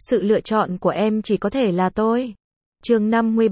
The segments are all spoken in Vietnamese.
sự lựa chọn của em chỉ có thể là tôi. Chương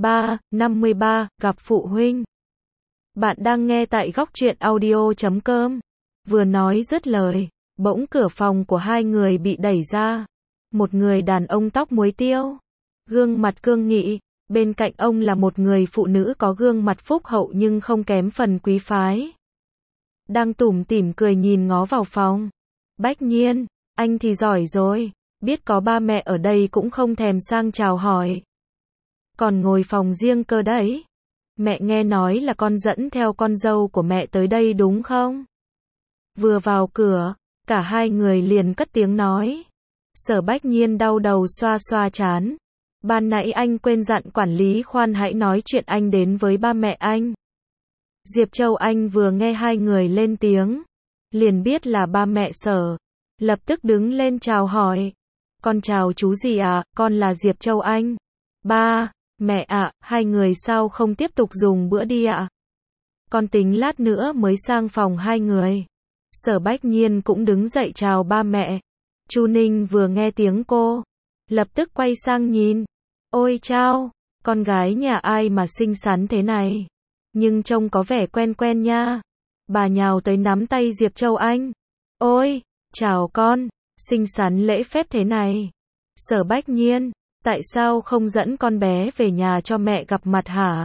53, gặp phụ huynh. Bạn đang nghe tại góc truyện audio.com. Vừa nói dứt lời, bỗng cửa phòng của hai người bị đẩy ra. Một người đàn ông tóc muối tiêu, gương mặt cương nghị, bên cạnh ông là một người phụ nữ có gương mặt phúc hậu nhưng không kém phần quý phái. Đang tủm tỉm cười nhìn ngó vào phòng. Bách Nhiên, anh thì giỏi rồi, biết có ba mẹ ở đây cũng không thèm sang chào hỏi. Còn ngồi phòng riêng cơ đấy. Mẹ nghe nói là con dẫn theo con dâu của mẹ tới đây đúng không? Vừa vào cửa, cả hai người liền cất tiếng nói. Sở Bách Nhiên đau đầu xoa xoa trán. Ban nãy anh quên dặn quản lý khoan hãy nói chuyện anh đến với ba mẹ anh. Diệp Châu Anh vừa nghe hai người lên tiếng, liền biết là ba mẹ Sở, lập tức đứng lên chào hỏi. Con chào chú gì ạ, con là Diệp Châu Anh. Ba, mẹ ạ, hai người sao không tiếp tục dùng bữa đi ạ? Con tính lát nữa mới sang phòng hai người. Sở Bách Nhiên cũng đứng dậy chào ba mẹ. Chu Ninh vừa nghe tiếng cô, lập tức quay sang nhìn. Ôi chao, con gái nhà ai mà xinh xắn thế này? Nhưng trông có vẻ quen quen nha. Bà nhào tới nắm tay Diệp Châu Anh. Ôi, chào con, xinh xắn lễ phép thế này. Sở Bách Nhiên, tại sao không dẫn con bé về nhà cho mẹ gặp mặt hả?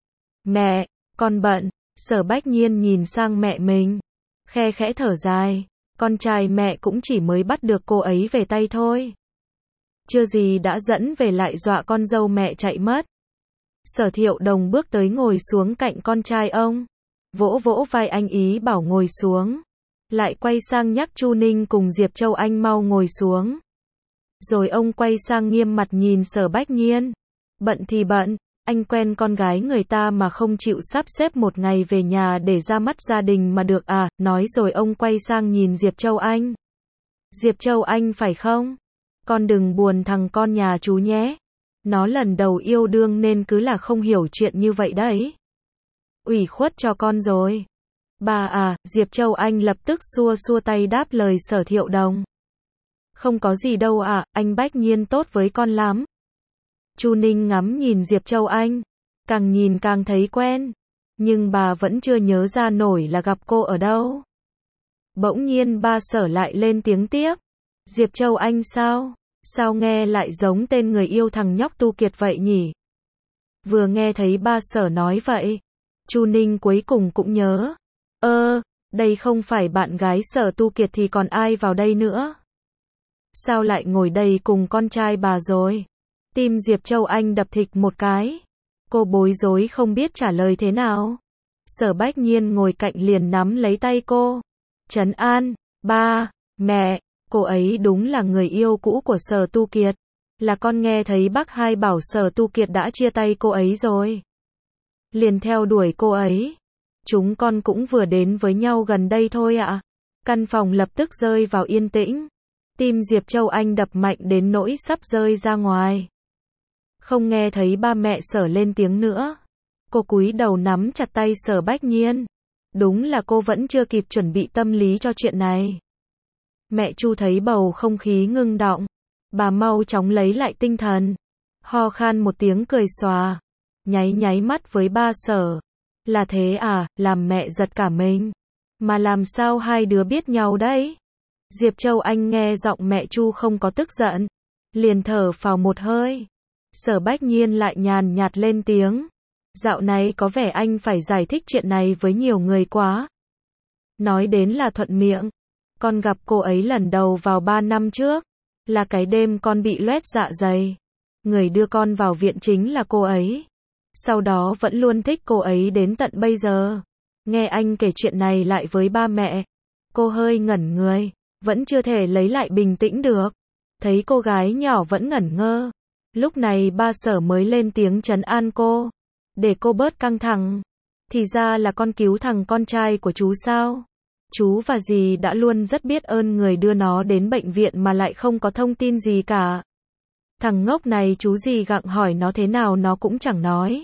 Mẹ, con bận. Sở Bách Nhiên nhìn sang mẹ mình, khe khẽ thở dài. Con trai mẹ cũng chỉ mới bắt được cô ấy về tay thôi. Chưa gì đã dẫn về lại dọa con dâu mẹ chạy mất. Sở Thiệu Đồng bước tới ngồi xuống cạnh con trai ông, vỗ vỗ vai anh ý bảo ngồi xuống. Lại quay sang nhắc Chu Ninh cùng Diệp Châu Anh mau ngồi xuống. Rồi ông quay sang nghiêm mặt nhìn Sở Bách Nhiên. Bận thì bận, anh quen con gái người ta mà không chịu sắp xếp một ngày về nhà để ra mắt gia đình mà được à, nói rồi ông quay sang nhìn Diệp Châu Anh. Diệp Châu Anh phải không? Con đừng buồn thằng con nhà chú nhé. Nó lần đầu yêu đương nên cứ là không hiểu chuyện như vậy đấy. Ủy khuất cho con rồi. Bà à, Diệp Châu Anh lập tức xua xua tay đáp lời Sở Thiệu Đồng. Không có gì đâu ạ, anh Bách Nhiên tốt với con lắm. Chu Ninh ngắm nhìn Diệp Châu Anh, càng nhìn càng thấy quen, nhưng bà vẫn chưa nhớ ra nổi là gặp cô ở đâu. Bỗng nhiên ba Sở lại lên tiếng tiếp. Diệp Châu Anh sao? Sao nghe lại giống tên người yêu thằng nhóc Tu Kiệt vậy nhỉ? Vừa nghe thấy ba Sở nói vậy, Chu Ninh cuối cùng cũng nhớ. Đây không phải bạn gái Sở Tu Kiệt thì còn ai vào đây nữa? Sao lại ngồi đây cùng con trai bà rồi? Tim Diệp Châu Anh đập thịch một cái. Cô bối rối không biết trả lời thế nào. Sở Bách Nhiên ngồi cạnh liền nắm lấy tay cô. Trấn an, ba, mẹ, cô ấy đúng là người yêu cũ của Sở Tu Kiệt. Là con nghe thấy bác hai bảo Sở Tu Kiệt đã chia tay cô ấy rồi. Liền theo đuổi cô ấy. Chúng con cũng vừa đến với nhau gần đây thôi ạ. Căn phòng lập tức rơi vào yên tĩnh. Tim Diệp Châu Anh đập mạnh đến nỗi sắp rơi ra ngoài. Không nghe thấy ba mẹ Sở lên tiếng nữa. Cô cúi đầu nắm chặt tay Sở Bách Nhiên. Đúng là cô vẫn chưa kịp chuẩn bị tâm lý cho chuyện này. Mẹ Chu thấy bầu không khí ngưng đọng. Bà mau chóng lấy lại tinh thần. Ho khan một tiếng cười xòa. Nháy mắt với ba Sở. Là thế à, làm mẹ giật cả mình. Mà làm sao hai đứa biết nhau đấy? Diệp Châu Anh nghe giọng mẹ Chu không có tức giận. Liền thở phào một hơi. Sở Bách Nhiên lại nhàn nhạt lên tiếng. Dạo này có vẻ anh phải giải thích chuyện này với nhiều người quá. Nói đến là thuận miệng. Con gặp cô ấy lần đầu vào 3 năm trước. Là cái đêm con bị loét dạ dày. Người đưa con vào viện chính là cô ấy. Sau đó vẫn luôn thích cô ấy đến tận bây giờ. Nghe anh kể chuyện này lại với ba mẹ. Cô hơi ngẩn người. Vẫn chưa thể lấy lại bình tĩnh được. Thấy cô gái nhỏ vẫn ngẩn ngơ. Lúc này ba Sở mới lên tiếng trấn an cô. Để cô bớt căng thẳng. Thì ra là con cứu thằng con trai của chú sao? Chú và dì đã luôn rất biết ơn người đưa nó đến bệnh viện mà lại không có thông tin gì cả. Thằng ngốc này chú dì gặng hỏi nó thế nào nó cũng chẳng nói.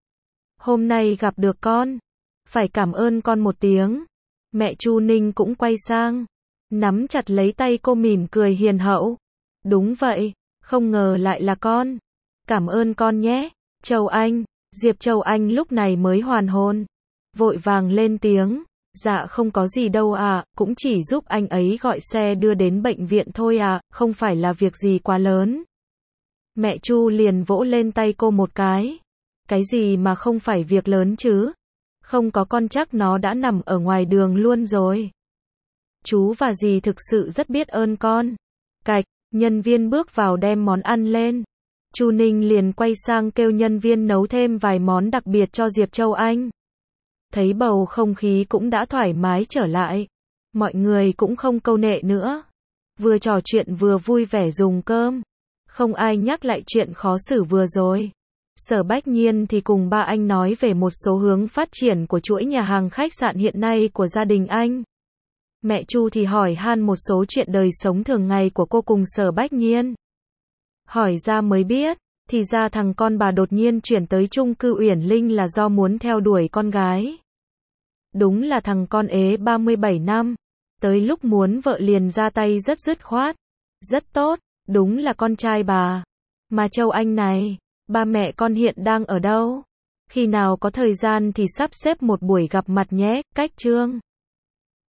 Hôm nay gặp được con. Phải cảm ơn con một tiếng. Mẹ Chu Ninh cũng quay sang. Nắm chặt lấy tay cô mỉm cười hiền hậu. Đúng vậy, Không ngờ lại là con. Cảm ơn con nhé, Châu Anh. Diệp Châu Anh lúc này mới hoàn hồn. Vội vàng lên tiếng. Dạ không có gì đâu ạ, cũng chỉ giúp anh ấy gọi xe đưa đến bệnh viện thôi ạ, không phải là việc gì quá lớn. Mẹ Chu liền vỗ lên tay cô một cái. Cái gì mà không phải việc lớn chứ? Không có con chắc nó đã nằm ở ngoài đường luôn rồi. Chú và dì thực sự rất biết ơn con. Cạch, nhân viên bước vào đem món ăn lên. Chu Ninh liền quay sang kêu nhân viên nấu thêm vài món đặc biệt cho Diệp Châu Anh. Thấy bầu không khí cũng đã thoải mái trở lại. Mọi người cũng không câu nệ nữa. Vừa trò chuyện vừa vui vẻ dùng cơm. Không ai nhắc lại chuyện khó xử vừa rồi. Sở Bách Nhiên thì cùng ba anh nói về một số hướng phát triển của chuỗi nhà hàng khách sạn hiện nay của gia đình anh. Mẹ Chu thì hỏi han một số chuyện đời sống thường ngày của cô cùng Sở Bách Nhiên. Hỏi ra mới biết, thì ra thằng con bà đột nhiên chuyển tới chung cư Uyển Linh là do muốn theo đuổi con gái. Đúng là thằng con ế 37 năm, tới lúc muốn vợ liền ra tay rất dứt khoát. Rất tốt, đúng là con trai bà. Mà Châu Anh này, ba mẹ con hiện đang ở đâu? Khi nào có thời gian thì sắp xếp một buổi gặp mặt nhé, cách Trương.